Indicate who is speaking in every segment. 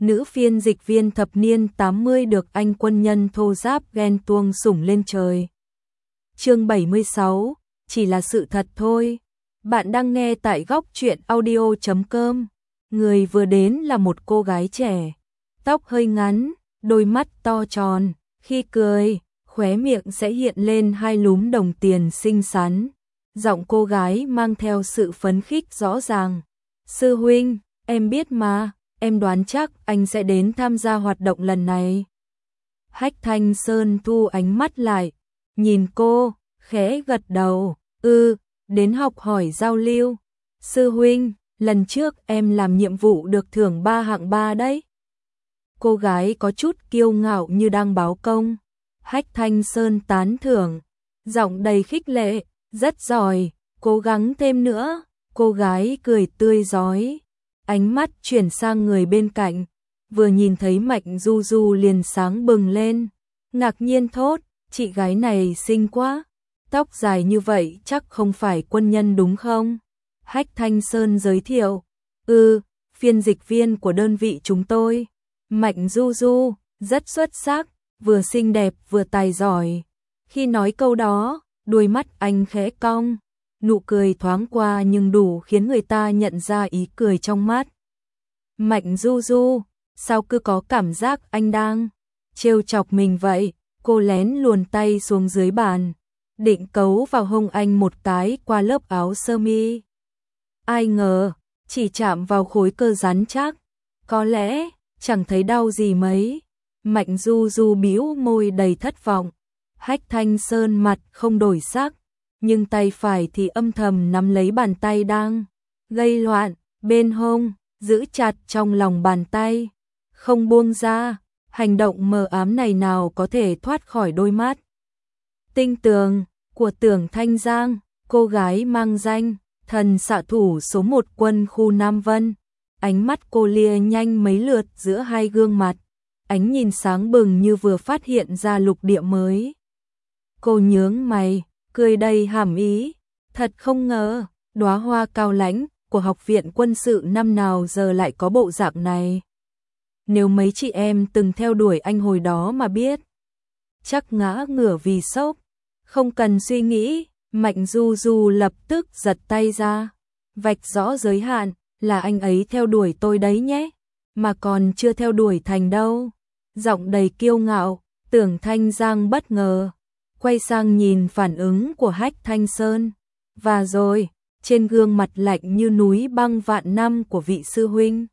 Speaker 1: Nữ phiên dịch viên thập niên 80 được anh quân nhân thô giáp ghen tuông sủng lên trời. Chương 76, chỉ là sự thật thôi. Bạn đang nghe tại góc truyện audio.com. Người vừa đến là một cô gái trẻ, tóc hơi ngắn, đôi mắt to tròn, khi cười, khóe miệng sẽ hiện lên hai lúm đồng tiền xinh xắn. Giọng cô gái mang theo sự phấn khích rõ ràng. Sư huynh, em biết mà, em đoán chắc anh sẽ đến tham gia hoạt động lần này. Hách Thanh Sơn thu ánh mắt lại, nhìn cô, khẽ gật đầu, đến học hỏi giao lưu. Sư huynh, lần trước em làm nhiệm vụ được thưởng 3 hạng 3 đấy. Cô gái có chút kiêu ngạo như đang báo công. Hách Thanh Sơn tán thưởng, giọng đầy khích lệ, rất giỏi, cố gắng thêm nữa. Cô gái cười tươi rói, ánh mắt chuyển sang người bên cạnh, vừa nhìn thấy Mạnh Du Du liền sáng bừng lên, ngạc nhiên thốt, chị gái này xinh quá, tóc dài như vậy chắc không phải quân nhân đúng không? Hách Thanh Sơn giới thiệu, phiên dịch viên của đơn vị chúng tôi. Mạnh Du Du, rất xuất sắc, vừa xinh đẹp vừa tài giỏi. Khi nói câu đó, đuôi mắt anh khẽ cong, nụ cười thoáng qua nhưng đủ khiến người ta nhận ra ý cười trong mắt. Mạnh Du Du, sao cứ có cảm giác anh đang trêu chọc mình vậy? Cô lén luồn tay xuống dưới bàn, định cấu vào hông anh một cái qua lớp áo sơ mi. Ai ngờ, chỉ chạm vào khối cơ rắn chắc, có lẽ chẳng thấy đau gì mấy. Mạnh Du Du bĩu môi đầy thất vọng. Hách Thanh Sơn mặt không đổi sắc, nhưng tay phải thì âm thầm nắm lấy bàn tay đang gây loạn bên hông, giữ chặt trong lòng bàn tay, không buông ra. Hành động mờ ám này nào có thể thoát khỏi đôi mắt tinh tường của Tưởng Thanh Giang, cô gái mang danh thần xạ thủ số 1 quân khu Nam Vân. Ánh mắt cô lia nhanh mấy lượt giữa hai gương mặt, ánh nhìn sáng bừng như vừa phát hiện ra lục địa mới. Cô nhướng mày, cười đầy hàm ý, thật không ngờ, đóa hoa cao lãnh của học viện quân sự năm nào giờ lại có bộ dạng này. Nếu mấy chị em từng theo đuổi anh hồi đó mà biết, chắc ngã ngửa vì sốc. Không cần suy nghĩ, Mạnh Du Du lập tức giật tay ra, vạch rõ giới hạn, là anh ấy theo đuổi tôi đấy nhé, mà còn chưa theo đuổi thành đâu. Giọng đầy kiêu ngạo, Tưởng Thanh Giang bất ngờ, quay sang nhìn phản ứng của Hách Thanh Sơn, và rồi, trên gương mặt lạnh như núi băng vạn năm của vị sư huynh,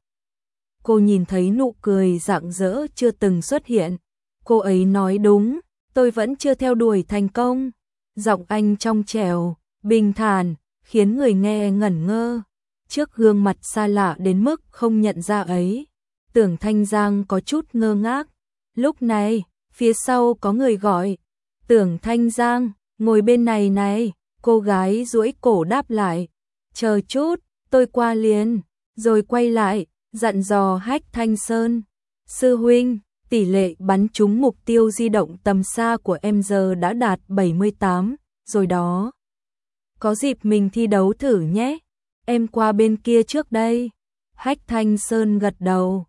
Speaker 1: cô nhìn thấy nụ cười rạng rỡ chưa từng xuất hiện. Cô ấy nói đúng, tôi vẫn chưa theo đuổi thành công. Giọng anh trong trẻo, bình thản, khiến người nghe ngẩn ngơ. Trước gương mặt xa lạ đến mức không nhận ra ấy, Tưởng Thanh Giang có chút ngơ ngác. Lúc này, phía sau có người gọi, Tưởng Thanh Giang, ngồi bên này này. Cô gái duỗi cổ đáp lại, chờ chút, tôi qua liền. Rồi quay lại, dặn dò Hách Thanh Sơn, sư huynh, tỷ lệ bắn trúng mục tiêu di động tầm xa của em giờ đã đạt 78, rồi đó. Có dịp mình thi đấu thử nhé, em qua bên kia trước đây. Hách Thanh Sơn gật đầu,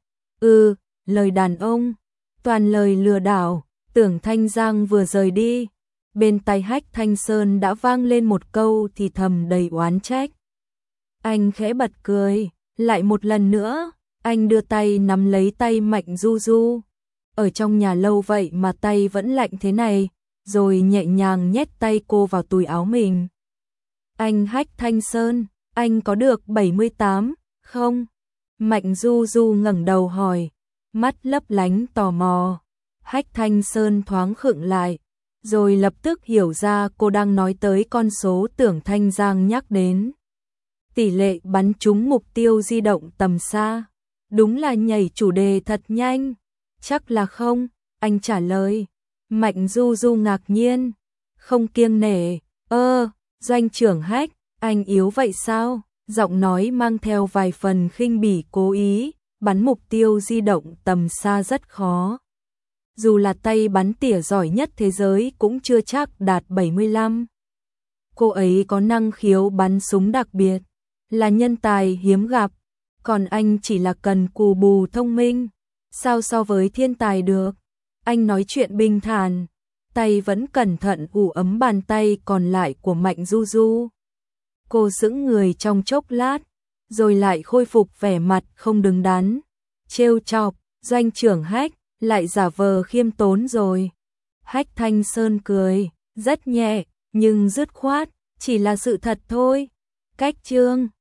Speaker 1: lời đàn ông, toàn lời lừa đảo. Tưởng Thanh Giang vừa rời đi, bên tai Hách Thanh Sơn đã vang lên một câu thì thầm đầy oán trách. Anh khẽ bật cười, lại một lần nữa, anh đưa tay nắm lấy tay Mạnh Du Du. Ở trong nhà lâu vậy mà tay vẫn lạnh thế này, rồi nhẹ nhàng nhét tay cô vào túi áo mình. Anh Hách Thanh Sơn, anh có được 78, không? Mạnh Du Du ngẩng đầu hỏi, mắt lấp lánh tò mò. Hách Thanh Sơn thoáng khựng lại, rồi lập tức hiểu ra cô đang nói tới con số Tưởng Thanh Giang nhắc đến. Tỷ lệ bắn trúng mục tiêu di động tầm xa. Đúng là nhảy chủ đề thật nhanh. Chắc là không, anh trả lời. Mạnh Du Du ngạc nhiên, không kiêng nể, doanh trưởng Hách, anh yếu vậy sao? Giọng nói mang theo vài phần khinh bỉ cố ý, bắn mục tiêu di động tầm xa rất khó. Dù là tay bắn tỉa giỏi nhất thế giới cũng chưa chắc đạt 75. Cô ấy có năng khiếu bắn súng đặc biệt, là nhân tài hiếm gặp, còn anh chỉ là cần cù bù thông minh. Sao so với thiên tài được? Anh nói chuyện bình thản, tay vẫn cẩn thận ủ ấm bàn tay còn lại của Mạnh Du Du. Cô sững người trong chốc lát, rồi lại khôi phục vẻ mặt không đứng đắn. Trêu chọc, Doanh trưởng Hách, lại giả vờ khiêm tốn rồi. Hách Thanh Sơn cười, rất nhẹ, nhưng dứt khoát, chỉ là sự thật thôi. Cách chương